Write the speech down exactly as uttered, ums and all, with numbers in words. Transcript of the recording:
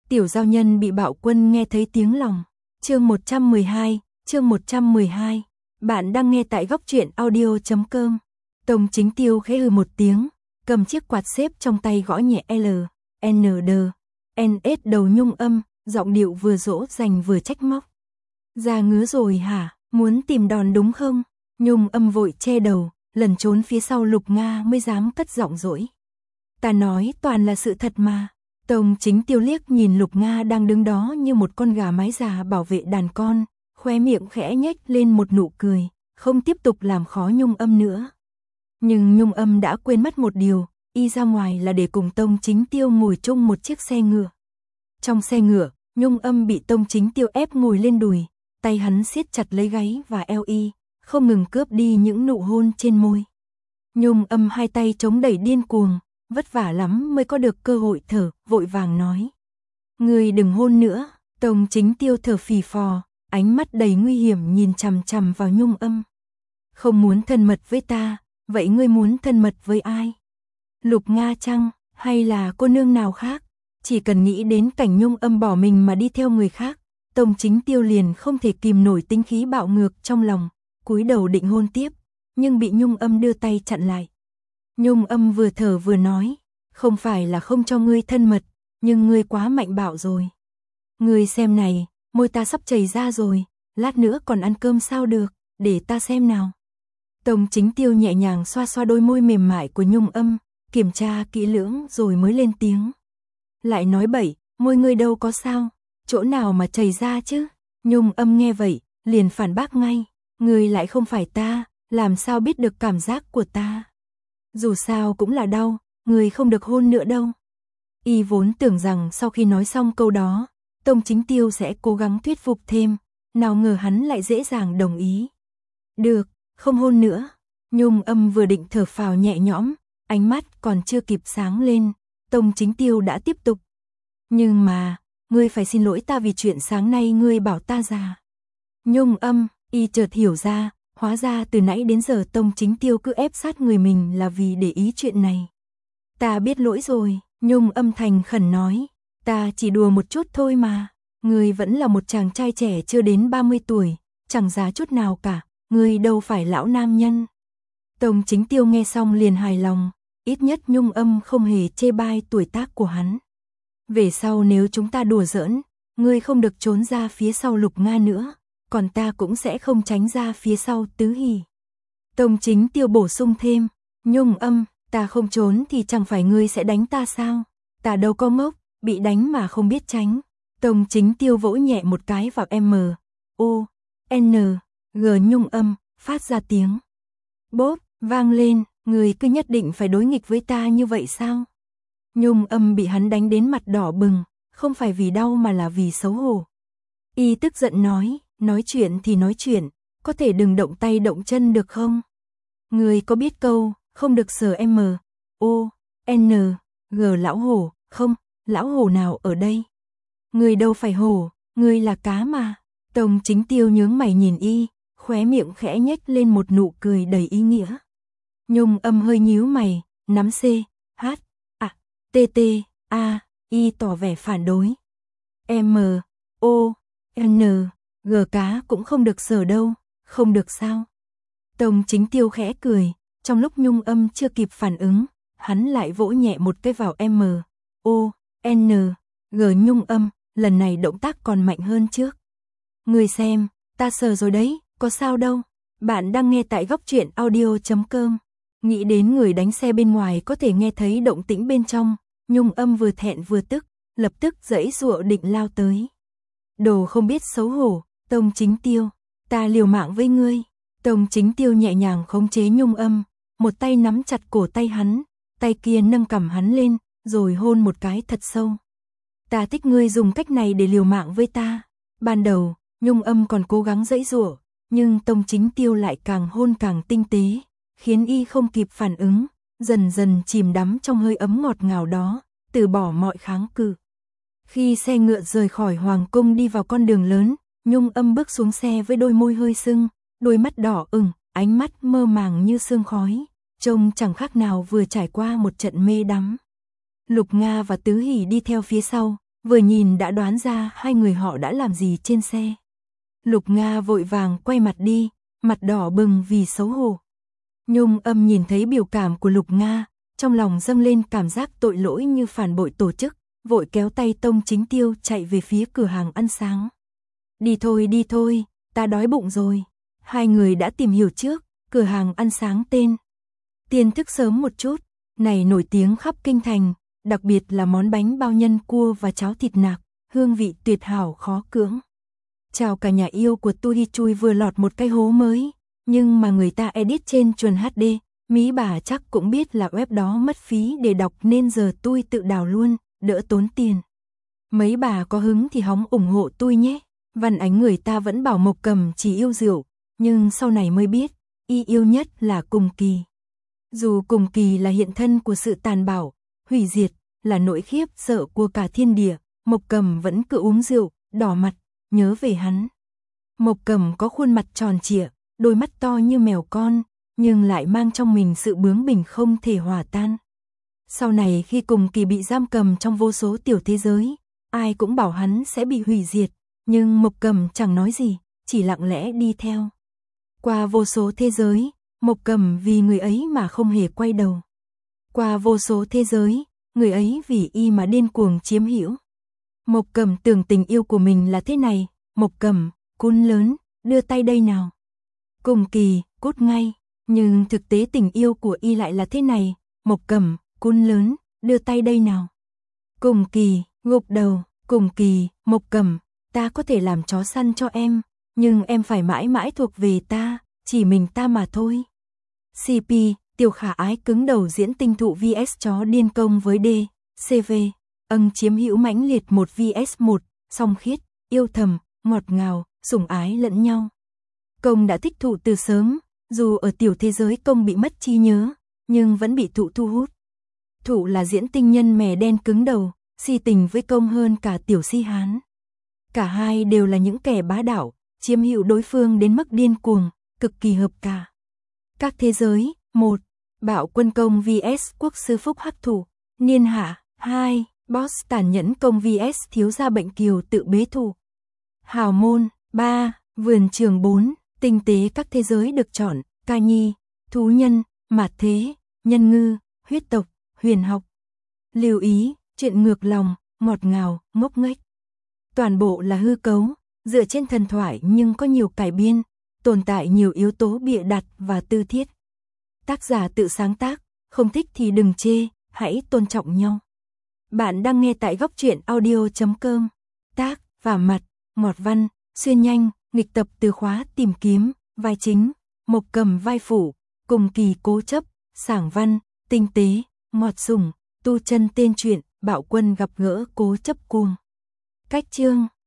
Tiểu giao nhân bị bạo quân nghe thấy tiếng lòng. Chương một trăm mười hai, chương một trăm mười hai. Bạn đang nghe tại góc truyện audio chấm com. Tông Chính Tiêu khẽ hừ một tiếng, cầm chiếc quạt xếp trong tay gõ nhẹ L, N, D, N, S đầu Nhung Âm, giọng điệu vừa dỗ dành vừa trách móc. Da ngứa rồi hả, muốn tìm đòn đúng không? Nhung Âm vội che đầu, lẩn trốn phía sau Lục Nga mới dám cất giọng dỗi. Ta nói toàn là sự thật mà. Tông Chính Tiêu liếc nhìn Lục Nga đang đứng đó như một con gà mái già bảo vệ đàn con, khóe miệng khẽ nhếch lên một nụ cười, không tiếp tục làm khó Nhung Âm nữa. Nhưng Nhung Âm đã quên mất một điều, y ra ngoài là để cùng Tông Chính Tiêu ngồi chung một chiếc xe ngựa. Trong xe ngựa, Nhung Âm bị Tông Chính Tiêu ép ngồi lên đùi, tay hắn siết chặt lấy gáy và eo y, không ngừng cướp đi những nụ hôn trên môi. Nhung Âm hai tay chống đẩy điên cuồng, vất vả lắm mới có được cơ hội thở, vội vàng nói. Ngươi đừng hôn nữa. Tông Chính Tiêu thở phì phò, ánh mắt đầy nguy hiểm nhìn chằm chằm vào Nhung Âm. Không muốn thân mật với ta, vậy ngươi muốn thân mật với ai? Lục Nga chăng, hay là cô nương nào khác? Chỉ cần nghĩ đến cảnh Nhung Âm bỏ mình mà đi theo người khác, Tông Chính Tiêu liền không thể kìm nổi tính khí bạo ngược trong lòng, cúi đầu định hôn tiếp, nhưng bị Nhung Âm đưa tay chặn lại. Nhung Âm vừa thở vừa nói, không phải là không cho ngươi thân mật, nhưng ngươi quá mạnh bạo rồi. Ngươi xem này, môi ta sắp chảy ra rồi, lát nữa còn ăn cơm sao được, để ta xem nào. Tông Chính Tiêu nhẹ nhàng xoa xoa đôi môi mềm mại của Nhung Âm, kiểm tra kỹ lưỡng rồi mới lên tiếng. Lại nói bậy, môi ngươi đâu có sao, chỗ nào mà chảy ra chứ? Nhung Âm nghe vậy, liền phản bác ngay, ngươi lại không phải ta, làm sao biết được cảm giác của ta? Dù sao cũng là đau, người không được hôn nữa đâu. Y vốn tưởng rằng sau khi nói xong câu đó, Tông Chính Tiêu sẽ cố gắng thuyết phục thêm, nào ngờ hắn lại dễ dàng đồng ý. Được, không hôn nữa. Nhung Âm vừa định thở phào nhẹ nhõm, ánh mắt còn chưa kịp sáng lên, Tông Chính Tiêu đã tiếp tục. Nhưng mà, ngươi phải xin lỗi ta vì chuyện sáng nay ngươi bảo ta già. Nhung Âm, y chợt hiểu ra. Hóa ra từ nãy đến giờ Tông Chính Tiêu cứ ép sát người mình là vì để ý chuyện này. Ta biết lỗi rồi, Nhung Âm thành khẩn nói. Ta chỉ đùa một chút thôi mà. Ngươi vẫn là một chàng trai trẻ chưa đến ba mươi tuổi, chẳng già chút nào cả, ngươi đâu phải lão nam nhân. Tông Chính Tiêu nghe xong liền hài lòng, ít nhất Nhung Âm không hề chê bai tuổi tác của hắn. Về sau nếu chúng ta đùa giỡn, ngươi không được trốn ra phía sau Lục Nga nữa. Còn ta cũng sẽ không tránh ra phía sau Tứ Hỷ. Tông Chính Tiêu bổ sung thêm, Nhung Âm, ta không trốn thì chẳng phải ngươi sẽ đánh ta sao? Ta đâu có ngốc, bị đánh mà không biết tránh. Tông Chính Tiêu vỗ nhẹ một cái vào M, O, N, G Nhung Âm, phát ra tiếng. Bốp, vang lên, ngươi cứ nhất định phải đối nghịch với ta như vậy sao? Nhung Âm bị hắn đánh đến mặt đỏ bừng, không phải vì đau mà là vì xấu hổ. Y tức giận nói. Nói chuyện thì nói chuyện, có thể đừng động tay động chân được không? Người có biết câu, không được sờ M, O, N, G lão hổ, không, lão hổ nào ở đây? Người đâu phải hổ, người là cá mà. Tông Chính Tiêu nhướng mày nhìn y, khóe miệng khẽ nhếch lên một nụ cười đầy ý nghĩa. Nhung Âm hơi nhíu mày, nắm C, H, A, T, T, A, y tỏ vẻ phản đối. M, O, N, G cá cũng không được sờ đâu, không được sao? Tông Chính Tiêu khẽ cười, trong lúc Nhung Âm chưa kịp phản ứng, hắn lại vỗ nhẹ một cái vào M, O, N, G Nhung Âm, lần này động tác còn mạnh hơn trước. Người xem, ta sờ rồi đấy, có sao đâu? Bạn đang nghe tại góc truyện audio chấm com. Nghĩ đến người đánh xe bên ngoài có thể nghe thấy động tĩnh bên trong, Nhung Âm vừa thẹn vừa tức, lập tức giãy giụa định lao tới. Đồ không biết xấu hổ. Tông Chính Tiêu, ta liều mạng với ngươi. Tông Chính Tiêu nhẹ nhàng khống chế Nhung Âm, một tay nắm chặt cổ tay hắn, tay kia nâng cằm hắn lên, rồi hôn một cái thật sâu. Ta thích ngươi dùng cách này để liều mạng với ta. Ban đầu, Nhung Âm còn cố gắng giãy giụa, nhưng Tông Chính Tiêu lại càng hôn càng tinh tế, khiến y không kịp phản ứng, dần dần chìm đắm trong hơi ấm ngọt ngào đó, từ bỏ mọi kháng cự. Khi xe ngựa rời khỏi Hoàng cung đi vào con đường lớn, Nhung Âm bước xuống xe với đôi môi hơi sưng, đôi mắt đỏ ửng, ánh mắt mơ màng như sương khói, trông chẳng khác nào vừa trải qua một trận mê đắm. Lục Nga và Tứ Hỷ đi theo phía sau, vừa nhìn đã đoán ra hai người họ đã làm gì trên xe. Lục Nga vội vàng quay mặt đi, mặt đỏ bừng vì xấu hổ. Nhung Âm nhìn thấy biểu cảm của Lục Nga, trong lòng dâng lên cảm giác tội lỗi như phản bội tổ chức, vội kéo tay Tông Chính Tiêu chạy về phía cửa hàng ăn sáng. Đi thôi đi thôi, ta đói bụng rồi. Hai người đã tìm hiểu trước, cửa hàng ăn sáng tên Tiên Thức sớm một chút, này nổi tiếng khắp kinh thành, đặc biệt là món bánh bao nhân cua và cháo thịt nạc, hương vị tuyệt hảo khó cưỡng. Chào cả nhà yêu của tôi, chui vừa lọt một cái hố mới, nhưng mà người ta edit trên chuẩn hát đê, Mỹ bà chắc cũng biết là web đó mất phí để đọc nên giờ tôi tự đào luôn, đỡ tốn tiền. Mấy bà có hứng thì hóng ủng hộ tôi nhé. Văn Ánh người ta vẫn bảo Mộc Cầm chỉ yêu rượu, nhưng sau này mới biết, y yêu nhất là Cùng Kỳ. Dù Cùng Kỳ là hiện thân của sự tàn bạo, hủy diệt, là nỗi khiếp sợ của cả thiên địa, Mộc Cầm vẫn cứ uống rượu, đỏ mặt, nhớ về hắn. Mộc Cầm có khuôn mặt tròn trịa, đôi mắt to như mèo con, nhưng lại mang trong mình sự bướng bỉnh không thể hòa tan. Sau này khi Cùng Kỳ bị giam cầm trong vô số tiểu thế giới, ai cũng bảo hắn sẽ bị hủy diệt, nhưng Mộc Cầm chẳng nói gì, chỉ lặng lẽ đi theo. Qua vô số thế giới, Mộc Cầm vì người ấy mà không hề quay đầu. Qua vô số thế giới, người ấy vì y mà điên cuồng chiếm hữu. Mộc Cầm tưởng tình yêu của mình là thế này, Mộc Cầm, cún lớn, đưa tay đây nào. Cùng Kỳ, cút ngay, nhưng thực tế tình yêu của y lại là thế này, Mộc Cầm, cún lớn, đưa tay đây nào. Cùng Kỳ, gục đầu, Cùng Kỳ, Mộc Cầm, ta có thể làm chó săn cho em, nhưng em phải mãi mãi thuộc về ta, chỉ mình ta mà thôi. xê pê, Tiểu Khả Ái cứng đầu diễn tinh thụ vs chó điên công với D, xê vê, âng chiếm hữu mãnh liệt một vs một, song khiết, yêu thầm, ngọt ngào, sủng ái lẫn nhau. Công đã thích Thụ từ sớm, dù ở tiểu thế giới Công bị mất trí nhớ, nhưng vẫn bị Thụ thu hút. Thụ là diễn tinh nhân mè đen cứng đầu, si tình với Công hơn cả tiểu si hán. Cả hai đều là những kẻ bá đạo, chiếm hữu đối phương đến mức điên cuồng, cực kỳ hợp cả. Các thế giới, một. Bạo quân Công vs Quốc sư Phúc Hắc Thủ, niên hạ, hai. Boss tàn nhẫn Công vs thiếu gia bệnh kiều tự bế thủ. Hào môn, ba. Vườn trường bốn. Tinh tế các thế giới được chọn, ca nhi, thú nhân, mạt thế, nhân ngư, huyết tộc, huyền học. Lưu ý, chuyện ngược lòng, ngọt ngào, ngốc nghếch. Toàn bộ là hư cấu, dựa trên thần thoại nhưng có nhiều cải biên, tồn tại nhiều yếu tố bịa đặt và tư thiết. Tác giả tự sáng tác, không thích thì đừng chê, hãy tôn trọng nhau. Bạn đang nghe tại góc truyện audio chấm com. Tác và mặt, Ngọt Văn, xuyên nhanh, nghịch tập từ khóa tìm kiếm, vai chính, Mộc Cầm vai phụ, Cùng Kỳ cố chấp, sảng văn, tinh tế, ngọt sủng, tu chân tên truyện, Bạo quân gặp gỡ cố chấp cuồng. Cách chương